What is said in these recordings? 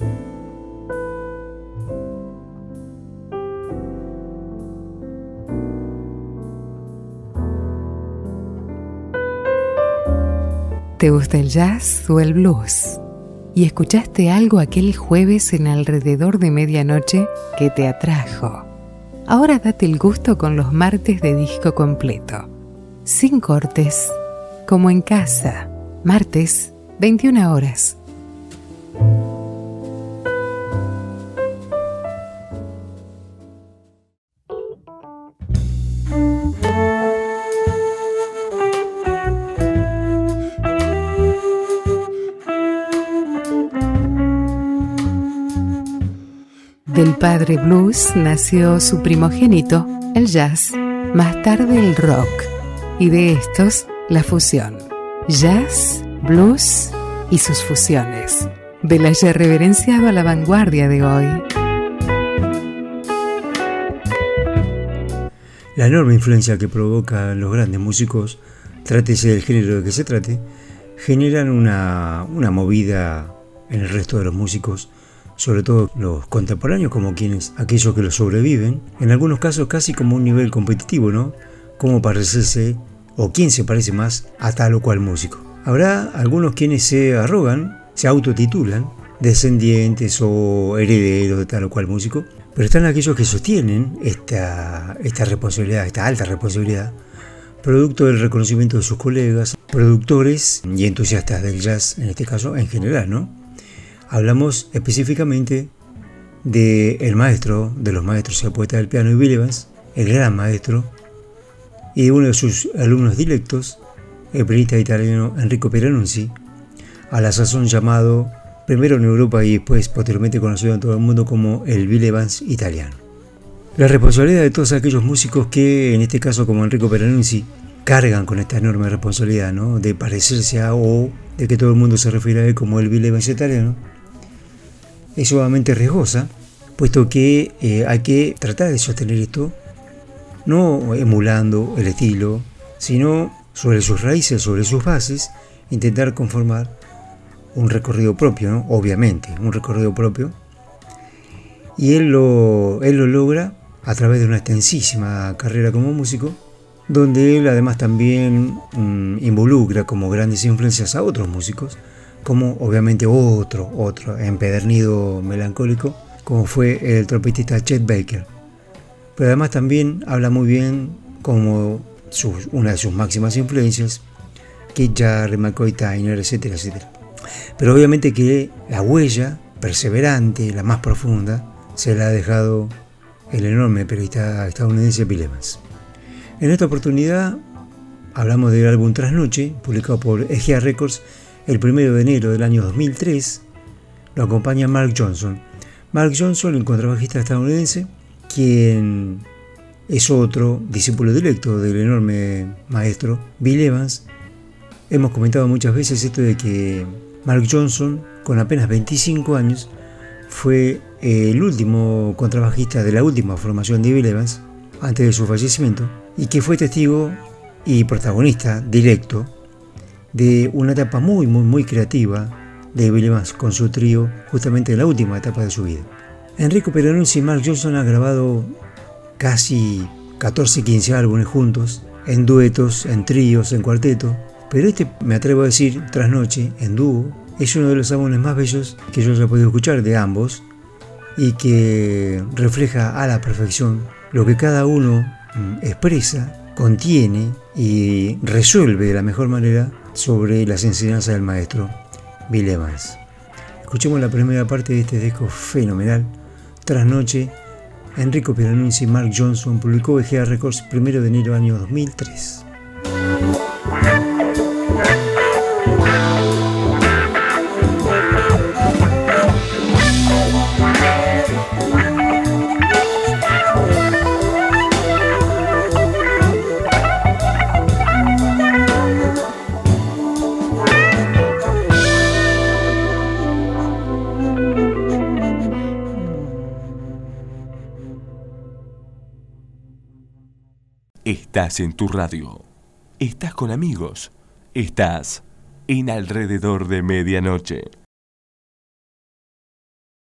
¿Te gusta el jazz o el blues? ¿Y escuchaste algo aquel jueves en alrededor de medianoche que te atrajo? Ahora date el gusto con los martes de disco completo. Sin cortes, como en casa. Martes, 21 horas. Del padre blues nació su primogénito, el jazz, más tarde el rock, y de estos, la fusión. Jazz, blues y sus fusiones. De la ya reverenciado a la vanguardia de hoy. La enorme influencia que provocan los grandes músicos, trátese del género de que se trate, generan una movida en el resto de los músicos, sobre todo los contemporáneos, como aquellos que los sobreviven, en algunos casos casi como un nivel competitivo, ¿no? Cómo parecerse o quién se parece más a tal o cual músico. Habrá algunos quienes se arrogan, se autotitulan descendientes o herederos de tal o cual músico, pero están aquellos que sostienen esta responsabilidad, esta alta responsabilidad, producto del reconocimiento de sus colegas, productores y entusiastas del jazz, en este caso en general, ¿no? Hablamos específicamente del maestro, de los maestros, el poeta del piano Bill Evans, el gran maestro, y de uno de sus alumnos directos, el pianista italiano Enrico Pieranunzi, a la sazón llamado, primero en Europa y después posteriormente conocido en todo el mundo como el Bill Evans italiano. La responsabilidad de todos aquellos músicos que, en este caso como Enrico Pieranunzi, cargan con esta enorme responsabilidad, ¿no? De parecerse a, o de que todo el mundo se refiere a él como el Bill Evans italiano, es sumamente riesgosa, puesto que hay que tratar de sostener esto, no emulando el estilo, sino sobre sus raíces, sobre sus bases, intentar conformar un recorrido propio, ¿no? Obviamente, un recorrido propio, y él lo logra a través de una extensísima carrera como músico, donde él además también involucra como grandes influencias a otros músicos, como obviamente otro empedernido melancólico, como fue el trompetista Chet Baker. Pero además también habla muy bien como una de sus máximas influencias, Keith Jarrett, McCoy Tyner, etcétera, etcétera. Pero obviamente que la huella perseverante, la más profunda, se la ha dejado el enorme periodista estadounidense Bill Evans. En esta oportunidad hablamos del álbum Trasnoche, publicado por EGA Records el 1 de enero del año 2003. Lo acompaña Mark Johnson. Mark Johnson, el contrabajista estadounidense, quien es otro discípulo directo del enorme maestro Bill Evans. Hemos comentado muchas veces esto de que Mark Johnson, con apenas 25 años, fue el último contrabajista de la última formación de Bill Evans, antes de su fallecimiento, y que fue testigo y protagonista directo de una etapa muy creativa de Bill Evans con su trío, justamente en la última etapa de su vida. Enrico Pieranunzi y Mark Johnson han grabado casi 14-15 álbumes juntos, en duetos, en tríos, en cuarteto, pero me atrevo a decir, Trasnoche, en dúo, es uno de los álbumes más bellos que yo haya podido escuchar de ambos y que refleja a la perfección lo que cada uno expresa, contiene y resuelve de la mejor manera sobre las enseñanzas del maestro Bill Evans. Escuchemos la primera parte de este disco fenomenal, Trasnoche. Enrico Pieranunzi y Mark Johnson, publicó EGA Records 1 de enero del año 2003. Estás en tu radio. Estás con amigos. Estás en Alrededor de Medianoche.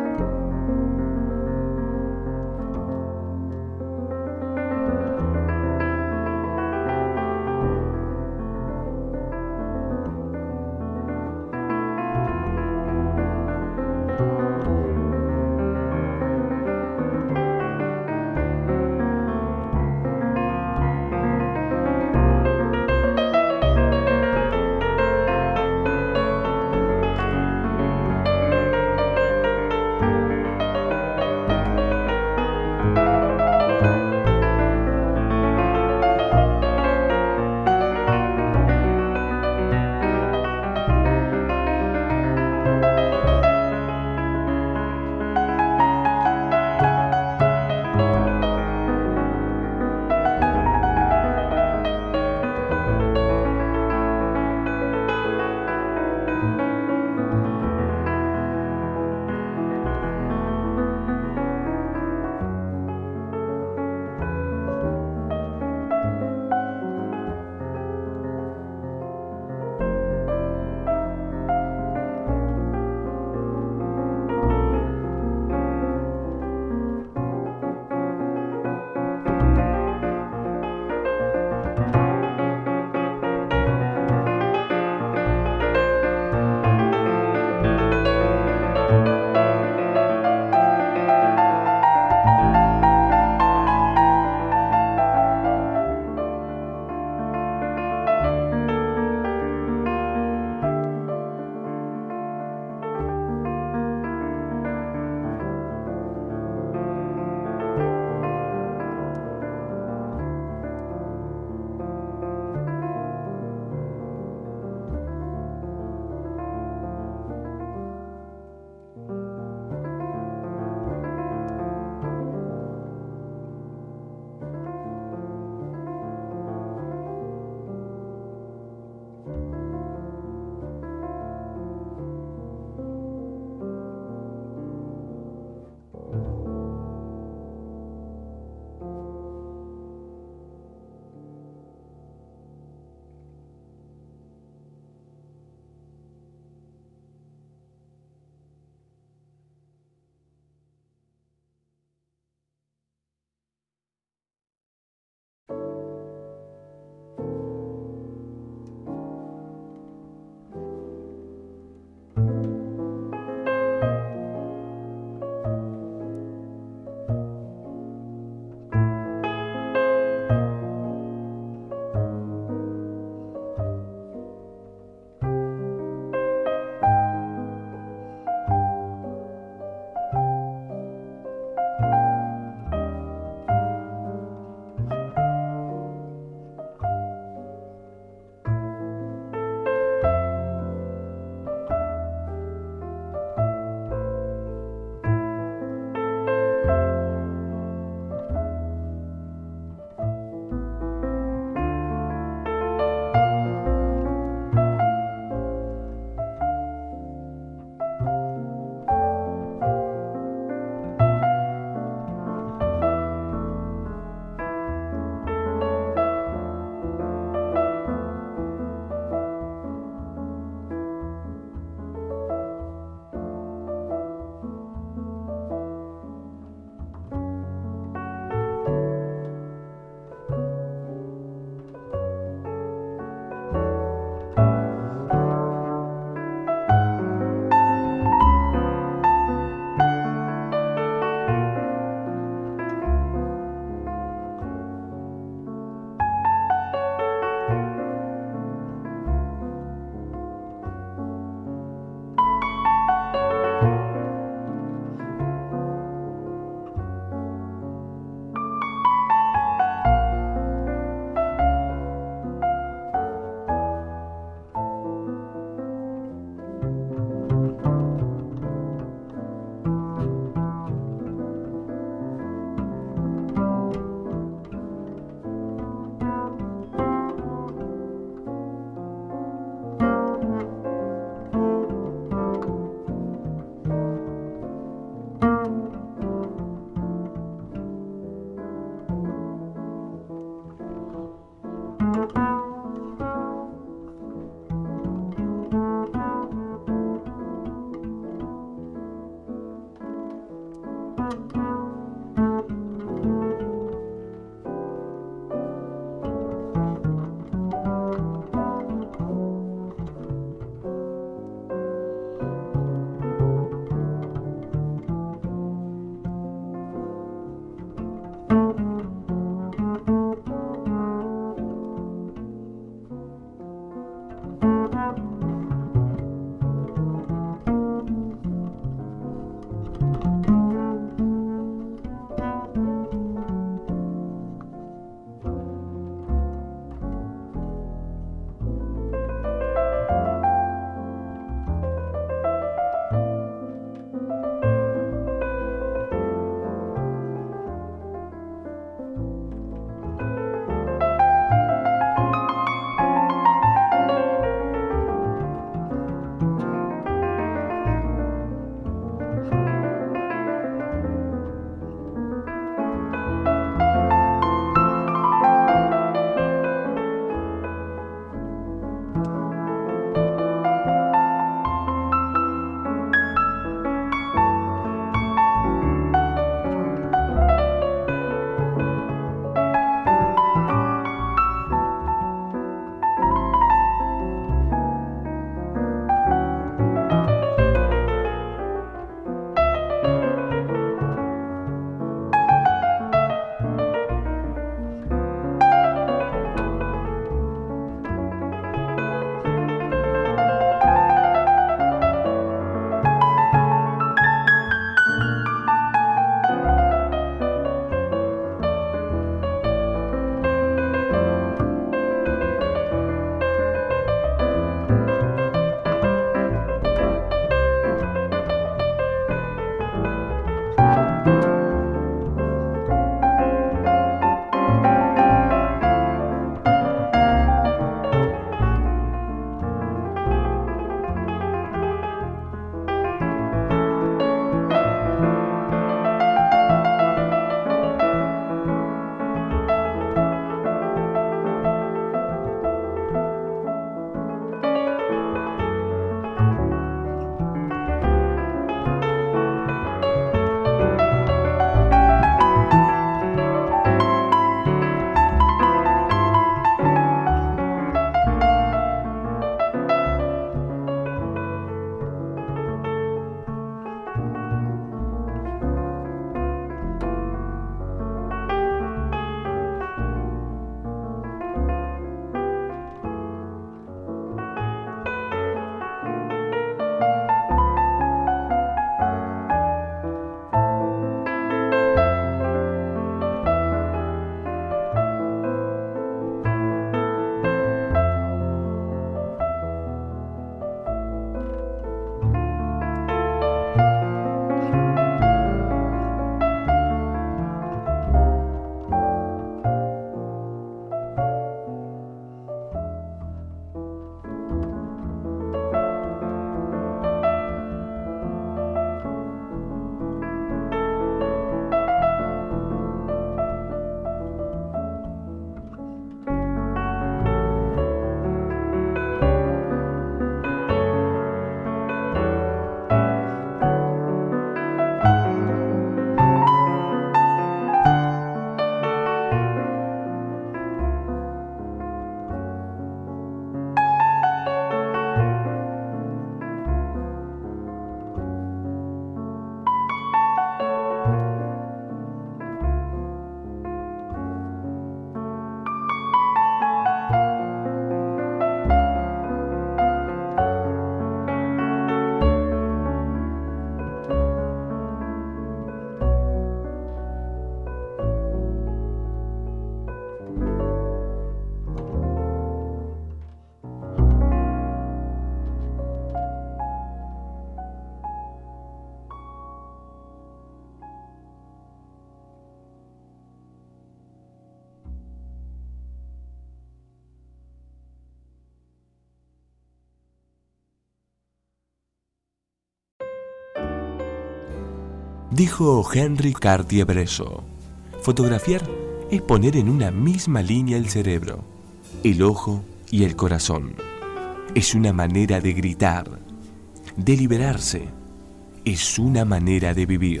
Dijo Henry Cartier-Bresson: fotografiar es poner en una misma línea el cerebro, el ojo y el corazón. Es una manera de gritar, de liberarse. Es una manera de vivir.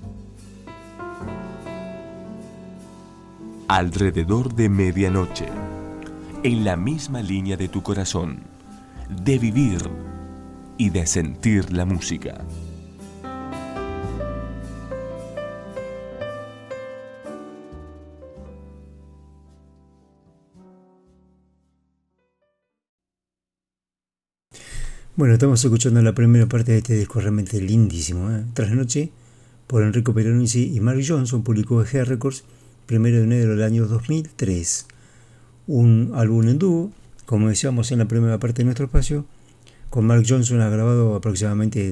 Alrededor de medianoche, en la misma línea de tu corazón, de vivir y de sentir la música. Bueno, estamos escuchando la primera parte de este disco realmente lindísimo, Trasnoche, por Enrico Pieranunzi y Mark Johnson, publicó Gea Records 1 de enero del año 2003. Un álbum en dúo, como decíamos en la primera parte de nuestro espacio. Con Mark Johnson ha grabado aproximadamente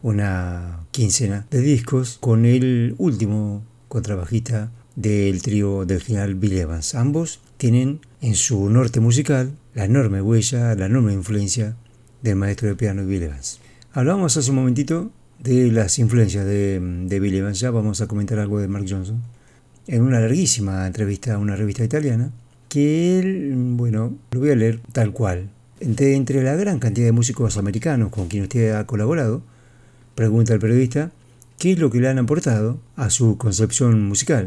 una quincena de discos, con el último contrabajista del trío del general Bill Evans. Ambos tienen en su norte musical la enorme huella, la enorme influencia del maestro de piano Bill Evans. Hablábamos hace un momentito de las influencias de Bill Evans. Ya vamos a comentar algo de Mark Johnson en una larguísima entrevista a una revista italiana, que él, bueno, lo voy a leer tal cual. Entre la gran cantidad de músicos americanos con quien usted ha colaborado, pregunta el periodista, ¿qué es lo que le han aportado a su concepción musical?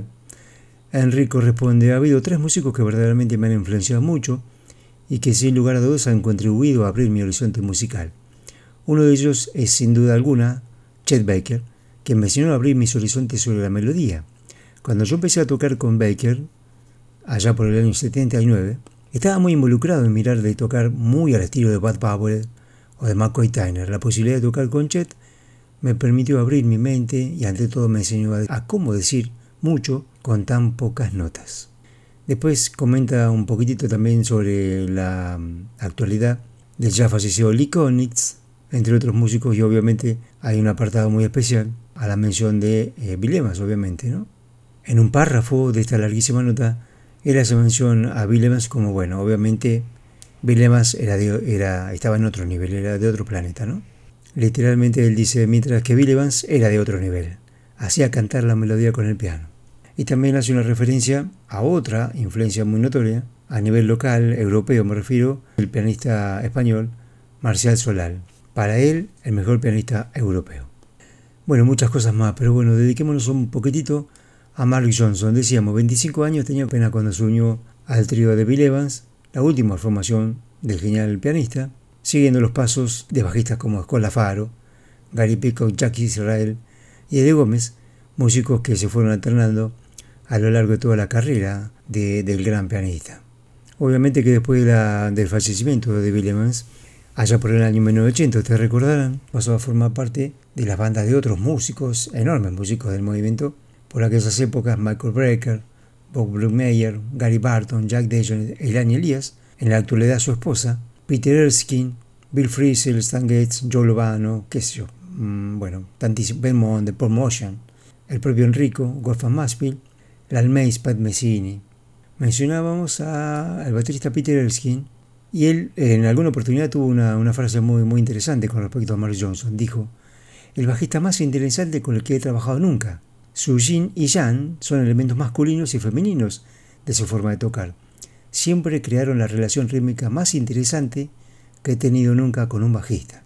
Enrico responde: ha habido 3 músicos que verdaderamente me han influenciado mucho y que sin lugar a dudas han contribuido a abrir mi horizonte musical. Uno de ellos es sin duda alguna Chet Baker, que me enseñó a abrir mis horizontes sobre la melodía. Cuando yo empecé a tocar con Baker, allá por el año 79, estaba muy involucrado en mirar de tocar muy al estilo de Bud Powell o de McCoy Tyner. La posibilidad de tocar con Chet me permitió abrir mi mente y ante todo me enseñó a cómo decir mucho con tan pocas notas. Después comenta un poquitito también sobre la actualidad del ya fallecido Lee Konitz, entre otros músicos, y obviamente hay un apartado muy especial a la mención de Bill Evans, obviamente, ¿no? En un párrafo de esta larguísima nota, él hace mención a Bill Evans como, bueno, obviamente Bill Evans estaba en otro nivel, era de otro planeta, ¿no? Literalmente él dice, mientras que Bill Evans era de otro nivel, hacía cantar la melodía con el piano. Y también hace una referencia a otra influencia muy notoria, a nivel local, europeo me refiero, el pianista español Marcial Solal. Para él, el mejor pianista europeo. Bueno, muchas cosas más, pero bueno, dediquémonos un poquitito a Mark Johnson. Decíamos, 25 años tenía apenas cuando se unió al trío de Bill Evans, la última formación del genial pianista, siguiendo los pasos de bajistas como Scott LaFaro, Gary Peacock, Jackie Israel y Eddie Gómez, músicos que se fueron alternando a lo largo de toda la carrera del gran pianista. Obviamente que después del fallecimiento de Bill Evans, allá por el año 1980, ustedes recordarán, pasó a formar parte de las bandas de otros músicos, enormes músicos del movimiento, por aquellas épocas: Michael Brecker, Bob Brookmeyer, Gary Barton, Jack Dejon, Elani Elias, en la actualidad su esposa, Peter Erskine, Bill Frisell, Stan Getz, Joe Lovano, qué sé yo, tantísimo, Belmont, The Paul Motion, el propio Enrico, Wolfgang Maspil, Lal Mace, Pat Messini. Mencionábamos al baterista Peter Erskine, y él en alguna oportunidad tuvo una frase muy, muy interesante con respecto a Mark Johnson. Dijo: el bajista más interesante con el que he trabajado nunca. Su yin y yang son elementos masculinos y femeninos de su forma de tocar. Siempre crearon la relación rítmica más interesante que he tenido nunca con un bajista.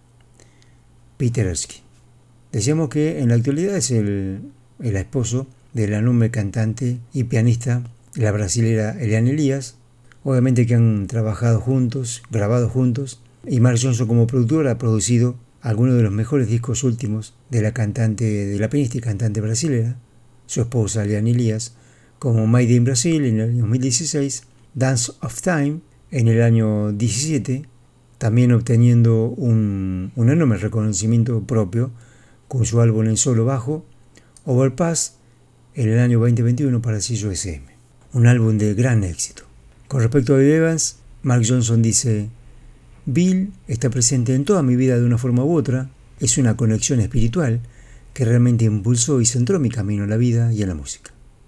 Peter Erskine. Decíamos que en la actualidad es el esposo de la enorme cantante y pianista, la brasilera Eliane Elias. Obviamente que han trabajado juntos, grabado juntos, y Mark Johnson como productor ha producido algunos de los mejores discos últimos de la pianista y cantante brasilera, su esposa Eliane Elias, como Made in Brazil en el año 2016, Dance of Time en el año 17, también obteniendo un enorme reconocimiento propio con su álbum en solo bajo, Overpass, en el año 2021 para el sello SM. Un álbum de gran éxito. Con respecto a Bill Evans, Mark Johnson dice: Bill está presente en toda mi vida de una forma u otra, es una conexión espiritual que realmente impulsó y centró mi camino en la vida y en la música.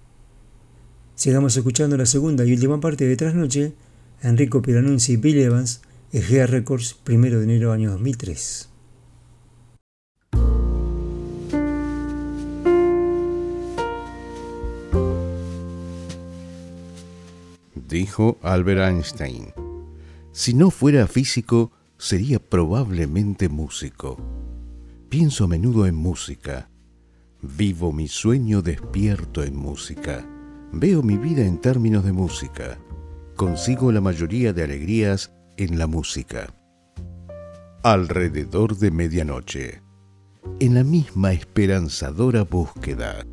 Sigamos escuchando la segunda y última parte de Trasnoche, Enrico Pieranunzi y Bill Evans, Gea Records, 1 de enero del año 2003. dijo Albert Einstein. Si no fuera físico, sería probablemente músico. Pienso a menudo en música. Vivo mi sueño despierto en música. Veo mi vida en términos de música. Consigo la mayoría de alegrías en la música. Alrededor de medianoche. En la misma esperanzadora búsqueda.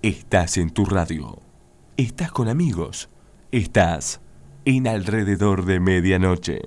Estás en tu radio. Estás con amigos. Estás en Alrededor de Medianoche.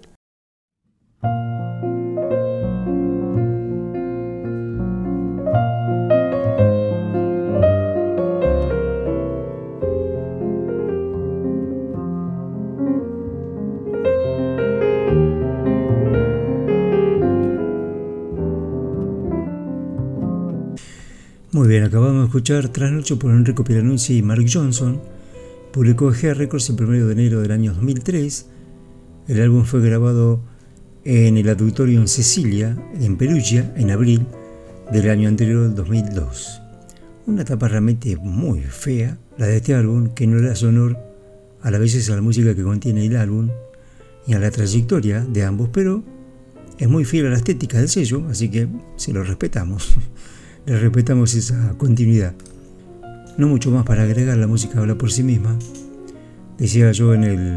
Muy bien, acabamos de escuchar Trasnocho por Enrico Pieranunzi y Mark Johnson. Publicó Gea Records el 1 de enero del año 2003. El álbum fue grabado en el Auditorium Cecilia, en Perugia, en abril del año anterior, 2002. Una etapa realmente muy fea, la de este álbum, que no le hace honor a la belleza de la música que contiene el álbum y a la trayectoria de ambos, pero es muy fiel a la estética del sello, así que se lo respetamos. Le respetamos esa continuidad. No mucho más para agregar, la música habla por sí misma. Decía yo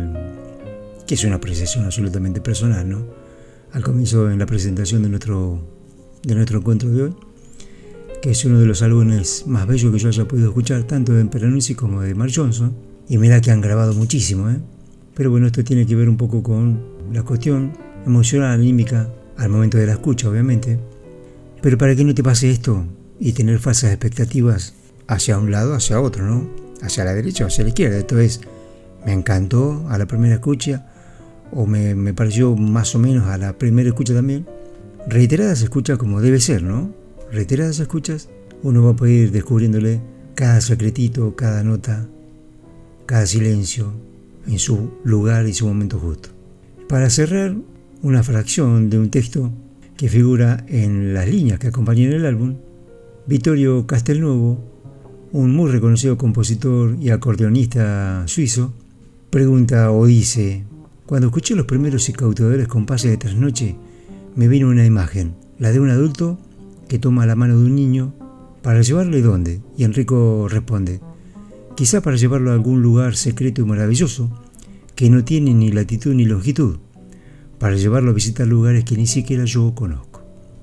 que es una apreciación absolutamente personal, ¿no? Al comienzo, en la presentación de nuestro encuentro de hoy, que es uno de los álbumes más bellos que yo haya podido escuchar, tanto de Pieranunzi como de Mark Johnson. Y mira que han grabado muchísimo, ¿eh? Pero bueno, esto tiene que ver un poco con la cuestión emocional, anímica, al momento de la escucha, obviamente. Pero para que no te pase esto y tener falsas expectativas hacia un lado, hacia otro, ¿no? Hacia la derecha o hacia la izquierda. Entonces, me encantó a la primera escucha, o me pareció más o menos a la primera escucha también. Reiteradas escuchas como debe ser, ¿no? Reiteradas escuchas, uno va a poder ir descubriéndole cada secretito, cada nota, cada silencio en su lugar y su momento justo. Para cerrar, una fracción de un texto que figura en las líneas que acompañan el álbum. Vittorio Castelnuovo, un muy reconocido compositor y acordeonista suizo, pregunta o dice: cuando escuché los primeros y cautivadores compases de Trasnoche, me vino una imagen, la de un adulto que toma la mano de un niño para llevarle ¿dónde? Y Enrico responde: quizá para llevarlo a algún lugar secreto y maravilloso que no tiene ni latitud ni longitud, para llevarlo a visitar lugares que ni siquiera yo conozco.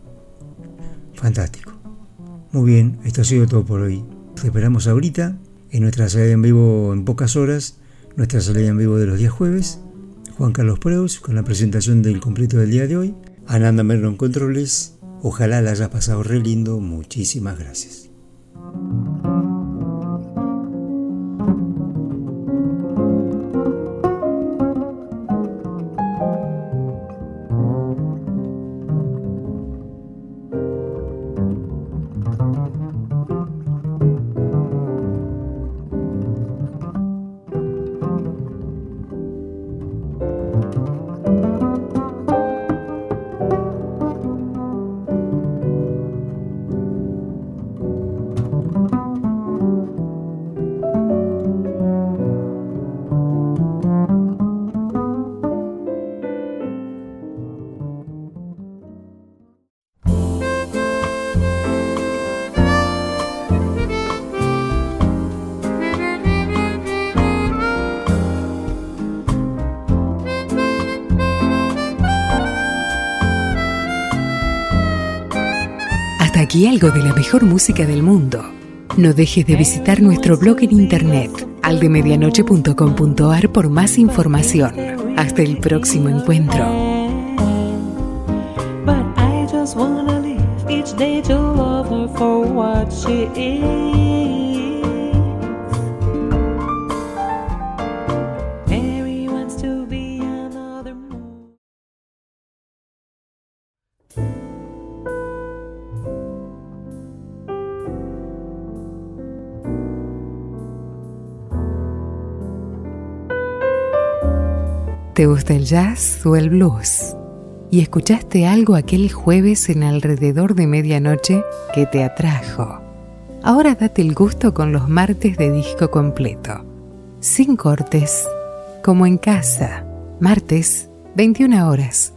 Fantástico. Muy bien, esto ha sido todo por hoy. Te esperamos ahorita en nuestra salida en vivo en pocas horas, nuestra salida en vivo de los días jueves. Juan Carlos Preus con la presentación del completo del día de hoy. Ananda Merlo en controles. Ojalá la hayas pasado re lindo. Muchísimas gracias. Aquí algo de la mejor música del mundo. No dejes de visitar nuestro blog en internet, aldemedianoche.com.ar, por más información. Hasta el próximo encuentro. ¿Te gusta el jazz o el blues? ¿Y escuchaste algo aquel jueves en Alrededor de Medianoche que te atrajo? Ahora date el gusto con los martes de disco completo. Sin cortes, como en casa. Martes, 21 horas.